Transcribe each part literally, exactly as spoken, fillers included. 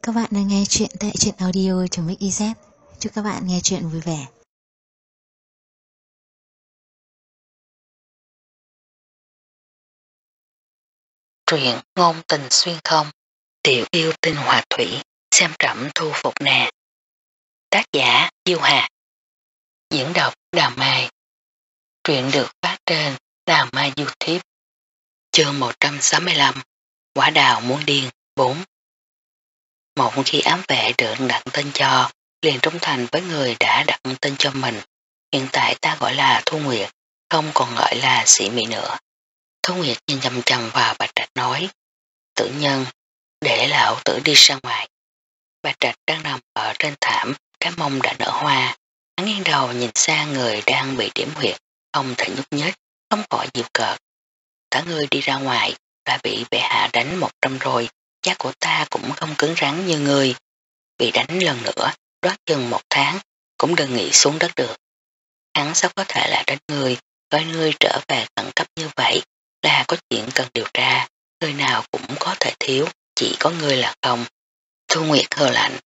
các bạn đang nghe chuyện tại truyện audio.mixyz. Chúc các bạn nghe chuyện vui vẻ. Truyện ngôn tình xuyên không, tiểu yêu tinh hòa thủy, xem trẫm thu phục nè. Tác giả Diêu Hà. Diễn đọc Đào Mai. Truyện được phát trên Đào Mai YouTube. Chương một trăm sáu mươi lăm. Quả đào muốn điên bốn. Một khi ám vệ được đặt tên cho, liền trung thành với người đã đặt tên cho mình. Hiện tại ta gọi là Thu Nguyệt, không còn gọi là Sĩ Mỹ nữa. Thu Nguyệt nhìn chầm chầm vào Bạch Trạch nói: Tử nhân, để lão tử đi ra ngoài. Bạch Trạch đang nằm ở trên thảm, cái mông đã nở hoa. Hắn nghiêng đầu nhìn sang người đang bị điểm huyệt, không thể nhúc nhích, không khỏi dịu cợt. Cả người đi ra ngoài, đã bị bệ hạ đánh một trăm rồi, giá của ta cũng không cứng rắn như người. Bị đánh lần nữa, đoán chừng một tháng, cũng đừng nghĩ xuống đất được. Hắn sao có thể là đánh người, gọi ngươi trở về khẩn cấp như vậy, là có chuyện cần điều tra, người nào cũng có thể thiếu, chỉ có ngươi là không. Thu Nguyệt hờ lạnh.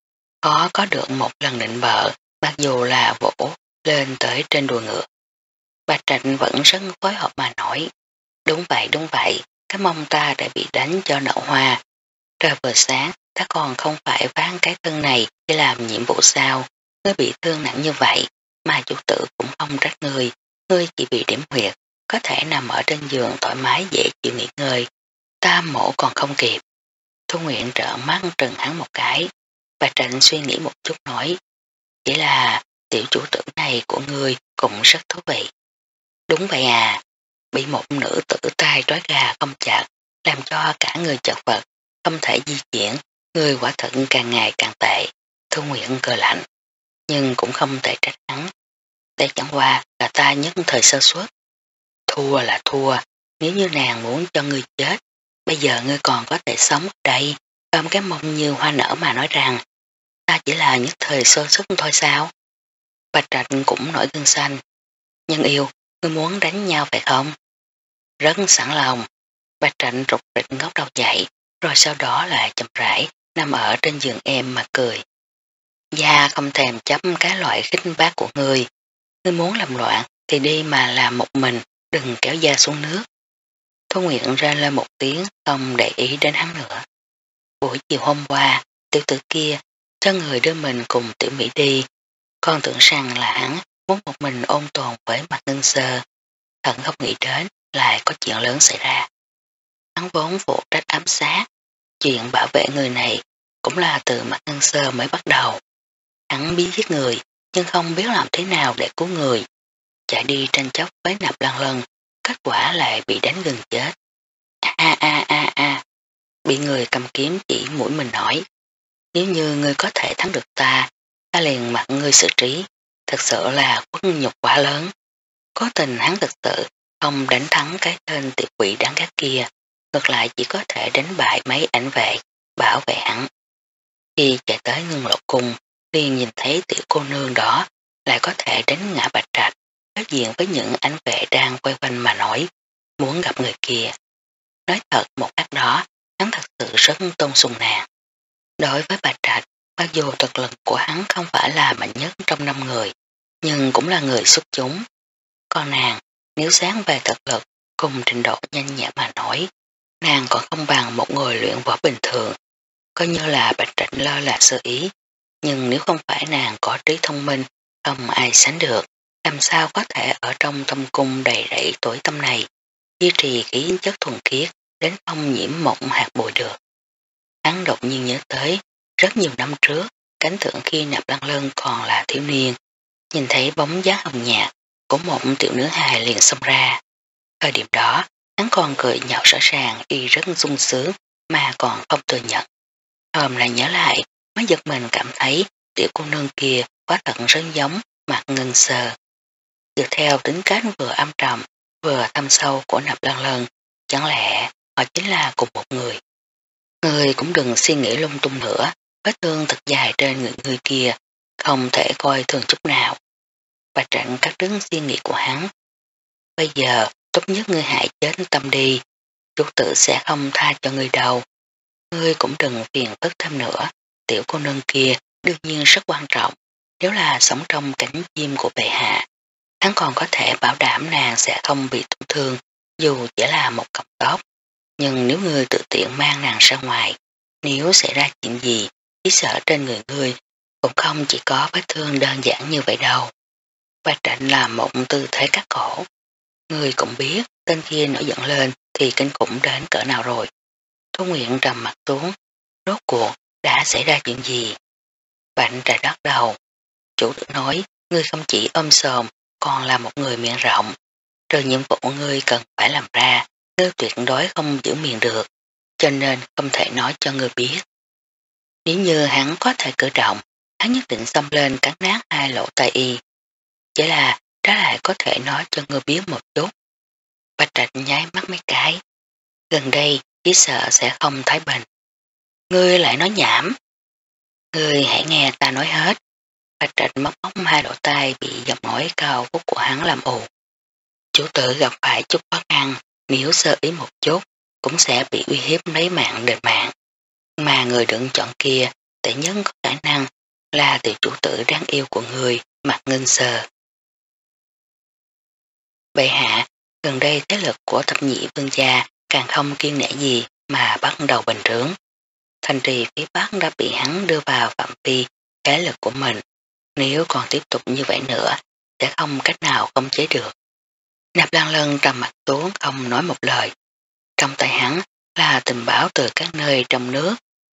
Có có được một lần định bợ, mặc dù là vỗ lên tới trên đùi ngựa. Bạch Trạch vẫn rất phối hợp mà nói: Đúng vậy, đúng vậy, cái mông ta đã bị đánh cho nở hoa. Trời vừa sáng, ta còn không phải ván cái thân này để làm nhiệm vụ sao. Ngươi bị thương nặng như vậy, mà chủ tử cũng không trách ngươi. Ngươi chỉ bị điểm huyệt, có thể nằm ở trên giường thoải mái dễ chịu nghỉ ngơi. Ta mổ còn không kịp. Thu Nguyện trợn mắt trừng hắn một cái. Bạch Trạch suy nghĩ một chút nói: Chỉ là tiểu chủ tử này của ngươi cũng rất thú vị. Đúng vậy à, bị một nữ tử tay trói gà không chặt, làm cho cả người chật vật, không thể di chuyển, người quả thật càng ngày càng tệ. Thu Nguyện cười lạnh, nhưng cũng không thể trách hắn. Đây chẳng qua là ta nhất thời sơ suất. Thua là thua, nếu như nàng muốn cho ngươi chết, bây giờ ngươi còn có thể sống ở đây, ôm cái mông như hoa nở mà nói rằng ta chỉ là nhất thời sơ suất thôi sao? Bạch Trạch cũng nổi gân xanh. Nhân yêu, ngươi muốn đánh nhau phải không? Rất sẵn lòng. Bạch Trạch rụt rịch ngóc đầu dậy, rồi sau đó lại chậm rãi nằm ở trên giường em mà cười. Gia không thèm chấp cái loại khích bác của ngươi. Ngươi muốn làm loạn thì đi mà làm một mình, đừng kéo da xuống nước. Thu Nguyện ra lên một tiếng, không để ý đến hắn nữa. Buổi chiều hôm qua, tiểu tử kia cho người đưa mình cùng tiểu Mỹ đi, con tưởng rằng là hắn muốn một mình ôn tồn với Mặt Ngân Sơ. Thật không nghĩ đến lại có chuyện lớn xảy ra. Hắn vốn phụ trách ám sát, chuyện bảo vệ người này cũng là từ Mặt Ngân Sơ mới bắt đầu. Hắn biết giết người, nhưng không biết làm thế nào để cứu người. Chạy đi tranh chấp với Nạp Lan Lân, kết quả lại bị đánh gần chết. A a a a, bị người cầm kiếm chỉ mũi mình nói: Nếu như ngươi có thể thắng được ta, ta liền mặc ngươi xử trí. Thật sự là khuất nhục quá lớn. Có tình hắn thật sự không đánh thắng cái tên tiểu quỷ đáng ghét kia, ngược lại chỉ có thể đánh bại mấy ảnh vệ, bảo vệ hắn. Khi chạy tới Ngân Lộ Cung, liền nhìn thấy tiểu cô nương đó lại có thể đánh ngã Bạch Trạch, đối diện với những ảnh vệ đang quay quanh mà nói muốn gặp người kia. Nói thật một khắc đó, hắn thật sự rất tôn sùng nàng. Đối với Bạch Trạch, mặc dù thực lực của hắn không phải là mạnh nhất trong năm người, nhưng cũng là người xuất chúng. Còn nàng, nếu sáng về thực lực cùng trình độ nhanh nhẹn mà nói, nàng còn không bằng một người luyện võ bình thường. Coi như là Bạch Trạch lo là sơ ý, nhưng nếu không phải nàng có trí thông minh, không ai sánh được, làm sao có thể ở trong tâm cung đầy rẫy tối tâm này, duy trì khí chất thuần khiết đến không nhiễm mộng hạt bụi được. Hắn đột nhiên nhớ tới, rất nhiều năm trước, cánh thượng khi Nạp Lan Lân còn là thiếu niên, nhìn thấy bóng dáng hồng nhạt của một tiểu nữ hài liền xông ra. Thời điểm đó, hắn còn cười nhạo rõ ràng y rất sung sướng mà còn không thừa nhận. Hôm lại nhớ lại, mới giật mình cảm thấy tiểu cô nương kia quá thật rất giống Mặt Ngân Sơ. Dựa theo tính cách vừa âm trầm, vừa thâm sâu của Nạp Lan Lân, chẳng lẽ họ chính là cùng một người. Người cũng đừng suy nghĩ lung tung nữa, vết thương thật dài trên người người kia, không thể coi thường chút nào. Bạch Trạch cắt đứt suy nghĩ của hắn. Bây giờ, tốt nhất ngươi hãy chết tâm đi, chủ tử sẽ không tha cho ngươi đâu. ngươi cũng đừng phiền phức thêm nữa, tiểu cô nương kia đương nhiên rất quan trọng, nếu là sống trong cánh chim của bệ hạ, hắn còn có thể bảo đảm nàng sẽ không bị tổn thương, dù chỉ là một cọng tóc. Nhưng nếu ngươi tự tiện mang nàng ra ngoài, nếu xảy ra chuyện gì, chỉ sợ trên người ngươi cũng không chỉ có vết thương đơn giản như vậy đâu. Bạch Trạch là một tư thế cắt cổ. Ngươi cũng biết, tên kia nổi giận lên thì kinh khủng đến cỡ nào rồi. Thu Nguyện trầm mặt xuống, rốt cuộc đã xảy ra chuyện gì? Bạch Trạch đbắt đầu. Chủ tử nói, ngươi không chỉ ôm sòm, còn là một người miệng rộng. Trừ nhiệm vụ ngươi cần phải làm ra, ngươi tuyệt đối không giữ miệng được, cho nên không thể nói cho ngươi biết. Nếu như hắn có thể cử động, hắn nhất định xông lên cắn nát hai lỗ tai y. Chỉ là trái lại có thể nói cho ngươi biết một chút. Bạch Trạch nháy mắt mấy cái. Gần đây chỉ sợ sẽ không thái bình. Ngươi lại nói nhảm. Ngươi hãy nghe ta nói hết. Bạch Trạch móc móc hai lỗ tai bị giọng nói cao vút của hắn làm ù. Chủ tử gặp phải chút khó khăn, nếu sơ ý một chút, cũng sẽ bị uy hiếp lấy mạng đền mạng. Mà người đừng chọn kia, tệ nhân có khả năng là tiểu chủ tử đáng yêu của người, Mạc Ngân Sơ. Bệ hạ, gần đây thế lực của thập nhị vương gia càng không kiên nể gì mà bắt đầu bình trướng. Thành trì phía Bắc đã bị hắn đưa vào phạm vi cái lực của mình. Nếu còn tiếp tục như vậy nữa, sẽ không cách nào khống chế được. Nạp Lan Lân trầm mặt xuống không nói một lời. Trong tay hắn là tình báo từ các nơi trong nước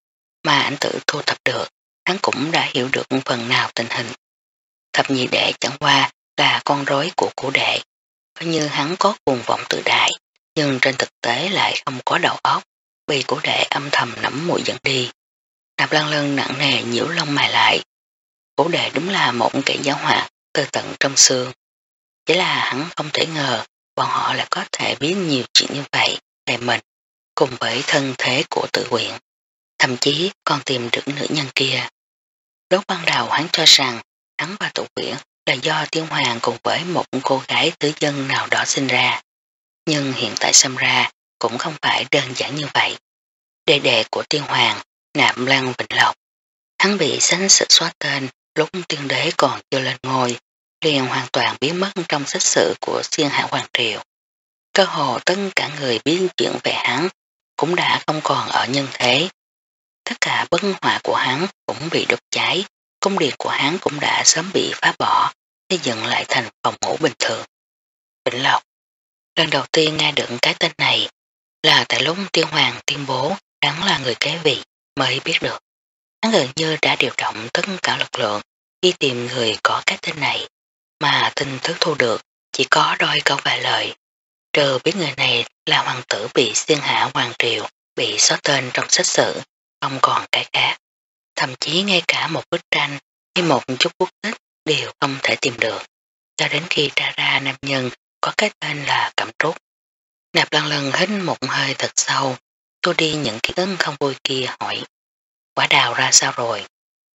mà ảnh tự thu thập được, hắn cũng đã hiểu được phần nào tình hình. Thập nhị đệ chẳng qua là con rối của cổ đệ, coi như hắn có cuồng vọng tự đại, nhưng trên thực tế lại không có đầu óc, bị cổ đệ âm thầm nắm mũi dẫn đi. Nạp Lan Lân nặng nề nhiễu lông mày lại. Cổ đệ đúng là một kẻ giáo hoạt từ tận trong xương. Chỉ là hắn không thể ngờ bọn họ lại có thể biết nhiều chuyện như vậy về mình, cùng với thân thế của tự quyện. Thậm chí còn tìm được nữ nhân kia. Lúc ban đầu hắn cho rằng hắn và tự quyện là do Tiên Hoàng cùng với một cô gái tứ dân nào đó sinh ra. Nhưng hiện tại xem ra cũng không phải đơn giản như vậy. Đệ đệ của Tiên Hoàng, Nạp Lan Vĩnh Lộc, hắn bị sánh sự xóa tên lúc tiên đế còn chưa lên ngôi, liền hoàn toàn biến mất trong sách sử của Xuyên Hạ Hoàng Triều. Cơ hồ tất cả người biết chuyện về hắn cũng đã không còn ở nhân thế. Tất cả bất họa của hắn cũng bị đốt cháy, cung điện của hắn cũng đã sớm bị phá bỏ, xây dựng lại thành phòng ngủ bình thường. Vĩnh Lộc, lần đầu tiên nghe được cái tên này là tại lúc Tiên Hoàng tuyên bố hắn là người kế vị mới biết được. Hắn gần như đã điều động tất cả lực lượng đi tìm người có cái tên này, mà tin tức thu được chỉ có đôi câu vài lời. Trừ biết người này là hoàng tử bị Xuyên Hạ Hoàng Triều bị xóa tên trong sách sử, không còn cái khác. Thậm chí ngay cả một bức tranh hay một chút bút tích đều không thể tìm được, cho đến khi tra ra nam nhân có cái tên là Cẩm Trúc. Nạp Lan Lân hít một hơi thật sâu, tôi đi những ký ức không vui kia hỏi, quả đào ra sao rồi?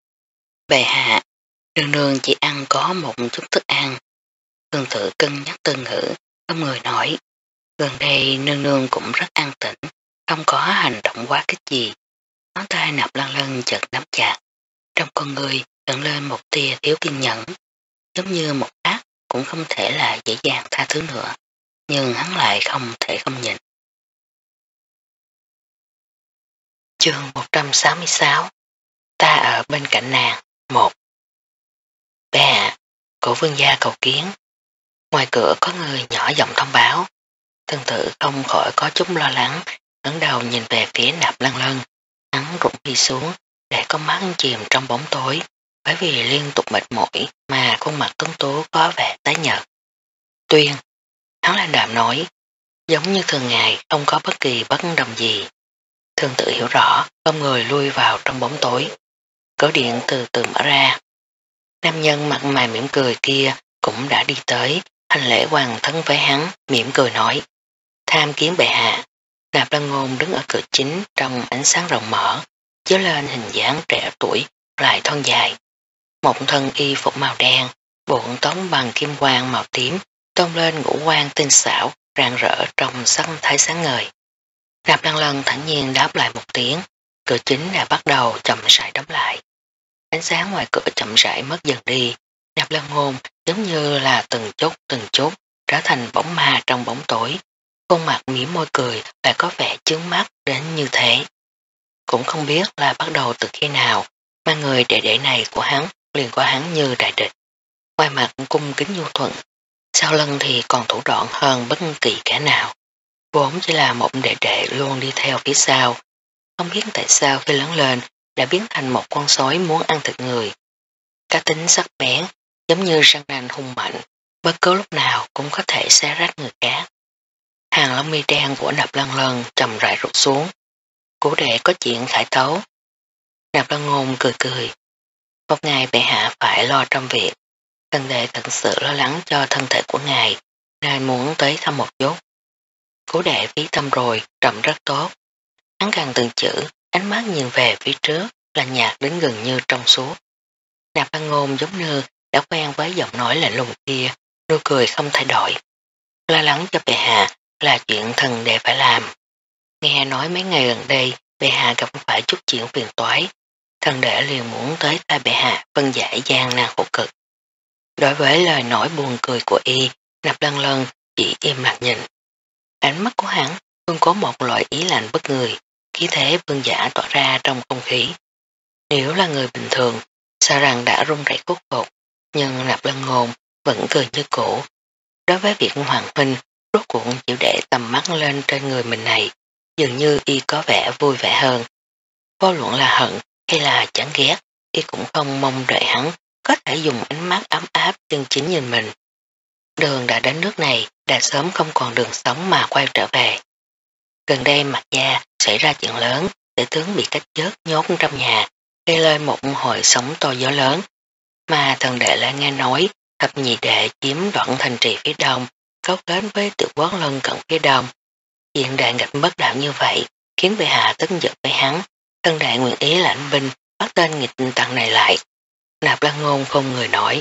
Bệ hạ, nương nương chỉ ăn có một chút thức ăn. Tương tự cân nhắc từ ngữ, không người nói, gần đây nương nương cũng rất an tĩnh, không có hành động quá kích gì. Ngón tay Nạp Lan Lân chợt nắm chặt, trong con người ẩn lên một tia thiếu kiên nhẫn, giống như một ác cũng không thể là dễ dàng tha thứ nữa, nhưng hắn lại không thể không nhìn. Chương một trăm sáu mươi sáu, ta ở bên cạnh nàng. Một. Bệ hạ, cổ vương gia cầu kiến. Ngoài cửa có người nhỏ giọng thông báo. Tương tự không khỏi có chút lo lắng, ngẩng đầu nhìn về phía Nạp Lan Lân. Hắn rụng đi xuống, để con mắt chìm trong bóng tối, bởi vì liên tục mệt mỏi mà khuôn mặt tuấn tú có vẻ tái nhợt. Tuyên, hắn lên đàm nói, giống như thường ngày không có bất kỳ bất đồng gì. Thương tự hiểu rõ, không người lui vào trong bóng tối. Cửa điện từ từ mở ra. Nam nhân mặt mày mỉm cười kia cũng đã đi tới, hành lễ hoàng thân với hắn, mỉm cười nói, tham kiến bệ hạ. Nạp Lan Ngôn đứng ở cửa chính trong ánh sáng rộng mở, chiếu lên hình dáng trẻ tuổi lại thon dài. Một thân y phục màu đen, buộc tóc bằng kim quang màu tím, tôn lên ngũ quan tinh xảo, rạng rỡ trong sắc thái sáng ngời. Nạp Lan Lân thản nhiên đáp lại một tiếng, cửa chính đã bắt đầu chậm rãi đóng lại. Ánh sáng ngoài cửa chậm rãi mất dần đi, Nạp Lan Ngôn giống như là từng chút từng chút trở thành bóng ma trong bóng tối, khuôn mặt mỉm môi cười lại có vẻ chướng mắt đến như thế. Cũng không biết là bắt đầu từ khi nào mà người đệ đệ này của hắn liền qua hắn như đại địch. Ngoài mặt cung kính nhu thuận, sau lưng thì còn thủ đoạn hơn bất kỳ kẻ nào. Vốn chỉ là một đệ đệ luôn đi theo phía sau, không biết tại sao khi lớn lên đã biến thành một con sói muốn ăn thịt người. Cá tính sắc bén, giống như răng nanh hung mạnh, bất cứ lúc nào cũng có thể xé rách người khác. Hàng lông mi đen của Nạp Lan Lân chậm rãi rụt xuống. Cố đệ có chuyện khải tấu. Nạp Lan Ngôn cười cười. Một ngày bệ hạ phải lo trong việc. Thần đệ thật sự lo lắng cho thân thể của ngài, nên muốn tới thăm một chút. Cố đệ phí tâm rồi, trầm rất tốt. Hắn càng từng chữ, ánh mắt nhìn về phía trước, là nhạt đến gần như trong suốt. Nạp Lan Ngôn giống như đã quen với giọng nói lạnh lùng kia, nụ cười không thay đổi. Lo lắng cho bệ hạ là chuyện thần đệ phải làm. Nghe nói mấy ngày gần đây bệ hạ gặp phải chút chuyện phiền toái, thần đệ liền muốn tới thay bệ hạ phân giải gian nan khổ cực. Đối với lời nói buồn cười của y, Nạp Lan Lân chỉ im lặng nhìn. Ánh mắt của hắn luôn có một loại ý lạnh bất người, khí thế vương giả tỏa ra trong không khí. Nếu là người bình thường, sợ rằng đã run rẩy cốt cột, nhưng Nạp Lan Ngôn vẫn cười như cũ. Đối với việc Hoàng huynh rốt cuộc chịu để tầm mắt lên trên người mình này, dường như y có vẻ vui vẻ hơn. Vô luận là hận hay là chán ghét, y cũng không mong đợi hắn có thể dùng ánh mắt ấm áp chân chính nhìn mình. Đường đã đến nước này, đã sớm không còn đường sống mà quay trở về. Gần đây Mạc gia xảy ra chuyện lớn, tể tướng bị cách chết nhốt trong nhà, gây lên một hồi sóng to gió lớn, mà thần đệ lại nghe nói thập nhị đệ chiếm đoạn thành trì phía đông, cấu kết với tiểu quốc lân cận phía đông. Chuyện đại nghịch bất đạo như vậy khiến bệ hạ tức giận với hắn, thần đệ nguyện ý lãnh binh bắt tên nghịch tặc này lại. Nạp Lan Ngôn không người nổi.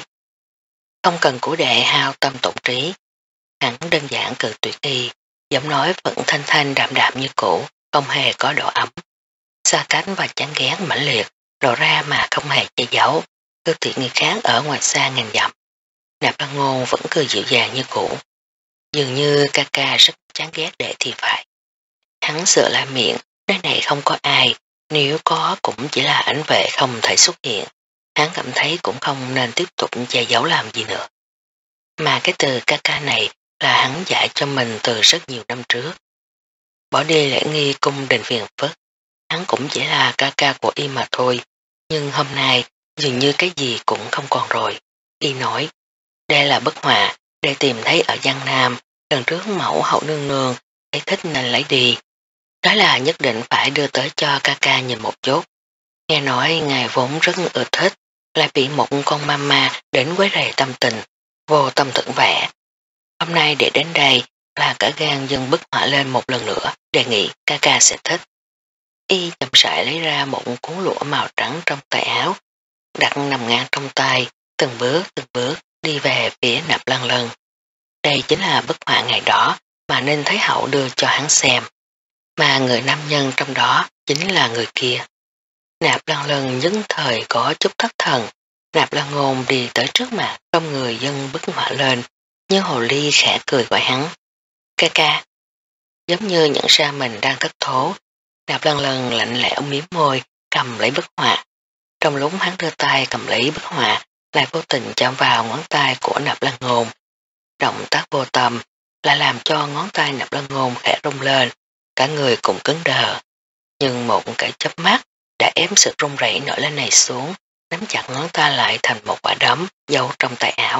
Không cần của đệ hao tâm tổn trí. Hắn đơn giản cự tuyệt y, giọng nói vẫn thanh thanh đạm đạm như cũ, không hề có độ ấm. Xa cánh và chán ghét mãnh liệt, lộ ra mà không hề che giấu, cơ thị người khác ở ngoài xa ngàn dặm. Nạp Lan Ngôn vẫn cười dịu dàng như cũ. Dường như ca ca rất chán ghét đệ thì phải. Hắn sợ la miệng, nơi này không có ai, nếu có cũng chỉ là ảnh vệ không thể xuất hiện. Hắn cảm thấy cũng không nên tiếp tục che giấu làm gì nữa. Mà cái từ ca ca này là hắn dạy cho mình từ rất nhiều năm trước. Bỏ đi lễ nghi cung đình phiền phức, hắn cũng chỉ là ca ca của y mà thôi, nhưng hôm nay dường như cái gì cũng không còn rồi. Y nói, đây là bức họa, để tìm thấy ở Giang Nam, lần trước mẫu hậu nương nương, thấy thích nên lấy đi. Đó là nhất định phải đưa tới cho ca ca nhìn một chút. Nghe nói ngài vốn rất ưa thích, lại bị một con mama đến quấy rầy tâm tình, vô tâm tưởng vẽ. Hôm nay để đến đây là cả gan dâng bức họa lên một lần nữa, đề nghị ca ca sẽ thích. Y chậm rãi lấy ra một cuốn lụa màu trắng trong tay áo, đặt nằm ngang trong tay, từng bước từng bước đi về phía Nạp Lan Lân. Đây chính là bức họa ngày đó mà Ninh Thái Hậu đưa cho hắn xem, mà người nam nhân trong đó chính là người kia. Nạp Lan Lân nhất thời có chút thất thần. Nạp Lan Ngôn đi tới trước mặt không người dâng bức họa lên, như hồ ly khẽ cười gọi hắn. Ca ca. Giống như nhận ra mình đang thất thố, Nạp Lan Lân lạnh lẽo miếm môi, cầm lấy bức họa. Trong lúc hắn đưa tay cầm lấy bức họa, lại vô tình chạm vào ngón tay của Nạp Lan Ngôn. Động tác vô tâm lại làm cho ngón tay Nạp Lan Ngôn khẽ rung lên, cả người cũng cứng đờ. Nhưng một cái chớp mắt đã ém sự rung rẩy nổi lên này xuống, nắm chặt ngón tay lại thành một quả đấm giấu trong tay áo.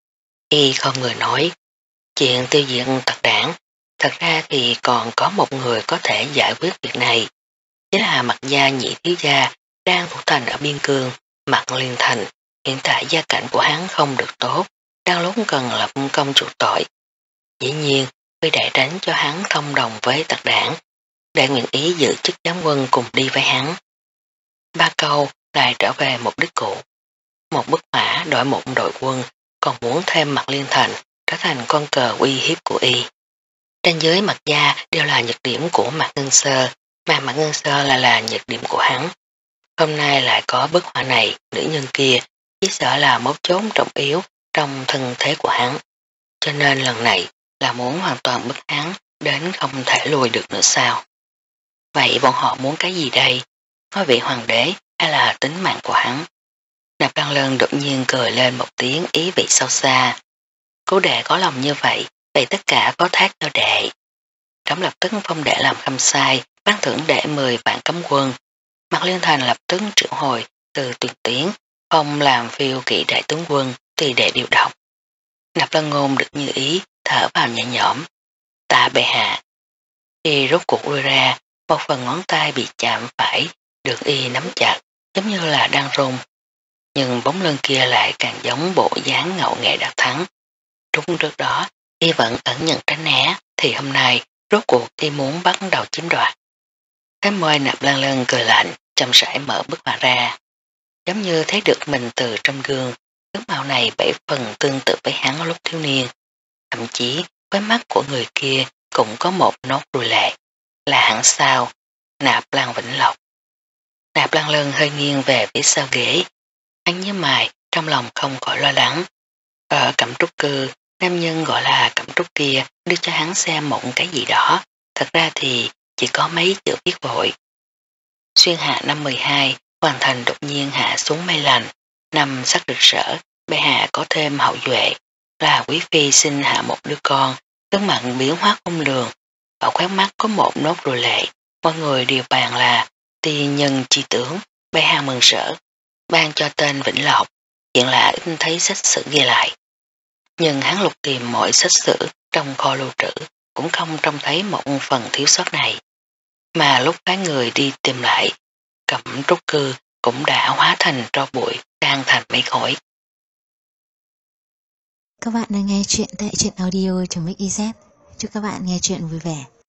Y không người nói, chuyện tiêu diệt tặc đảng, thật ra thì còn có một người có thể giải quyết việc này, chính là Mạc gia nhị thiếu gia đang thủ thành ở biên cương. Mạc Liên Thành, hiện tại gia cảnh của hắn không được tốt, đang lúc cần lập công chuộc tội. Dĩ nhiên, vì để tránh cho hắn thông đồng với tặc đảng, đã nguyện ý giữ chức giám quân cùng đi với hắn. Ba câu lại trở về mục đích cũ. Một bức họa đổi một đội quân, còn muốn thêm Mạc Liên Thành trở thành con cờ uy hiếp của y. Trên dưới Mạc gia đều là nhược điểm của Mạc Ngân Sơ, mà Mạc Ngân Sơ là là nhược điểm của hắn. Hôm nay lại có bức họa này, nữ nhân kia chỉ sợ là mấu chốt trọng yếu trong thân thế của hắn. Cho nên lần này là muốn hoàn toàn bức hắn đến không thể lùi được nữa sao. Vậy bọn họ muốn cái gì đây? Ngôi vị hoàng đế hay là tính mạng của hắn? Nạp Lan Lân đột nhiên cười lên một tiếng ý vị sâu xa. Cố đệ có lòng như vậy, vậy tất cả có thác cho đệ. Trẫm lập tức phong đệ làm khâm sai, ban thưởng đệ mười vạn cấm quân. Mạc Liên Thành lập tức triệu hồi từ tuyển tiến, phong làm phiêu kỵ đại tướng quân, tùy đệ điều động. Nạp Lan Ngôn được như ý, thở vào nhẹ nhõm. Tạ bệ hạ. Y rốt cuộc lui ra, một phần ngón tay bị chạm phải, được y nắm chặt, giống như là đang rung. Nhưng bóng lưng kia lại càng giống bộ dáng ngạo nghệ đã thắng. Đúng trước đó, y vẫn ẩn nhận tránh né, thì hôm nay rốt cuộc y muốn bắt đầu chiếm đoạt. Cái môi Nạp Lan Lân cười lạnh, chậm rãi mở bức họa ra. Giống như thấy được mình từ trong gương, tướng mạo này bảy phần tương tự với hắn lúc thiếu niên. Thậm chí, với mắt của người kia cũng có một nốt ruồi lệ. Là hẳn sao? Nạp Lan Vĩnh Lộc. Nạp Lan Lân hơi nghiêng về phía sau ghế. Hắn nhớ mày, trong lòng không khỏi lo lắng. Ở Cẩm Trúc Cư, nam nhân gọi là Cẩm Trúc kia đưa cho hắn xem một cái gì đó. Thật ra thì chỉ có mấy chữ viết vội. Xuyên hạ năm mười hai, hoàn thành đột nhiên hạ xuống mây lành. Năm sắc rực rỡ, bệ hạ có thêm hậu duệ. Là quý phi sinh hạ một đứa con, tướng mặn biến hóa không lường. Ở khóe mắt có một nốt ruồi lệ. Mọi người đều bàn là ti nhân chi tướng, bệ hạ mừng rỡ. Ban cho tên Vĩnh Lộc, hiện là ít thấy sách sử ghi lại. Nhưng hắn lục tìm mọi sách sử trong kho lưu trữ, cũng không trông thấy một phần thiếu sót này. Mà lúc phái người đi tìm lại, Cẩm Trúc Cư cũng đã hóa thành tro bụi, tan thành mấy khối. Các bạn đang nghe chuyện tại truyện audio.mixyz. Chúc các bạn nghe chuyện vui vẻ.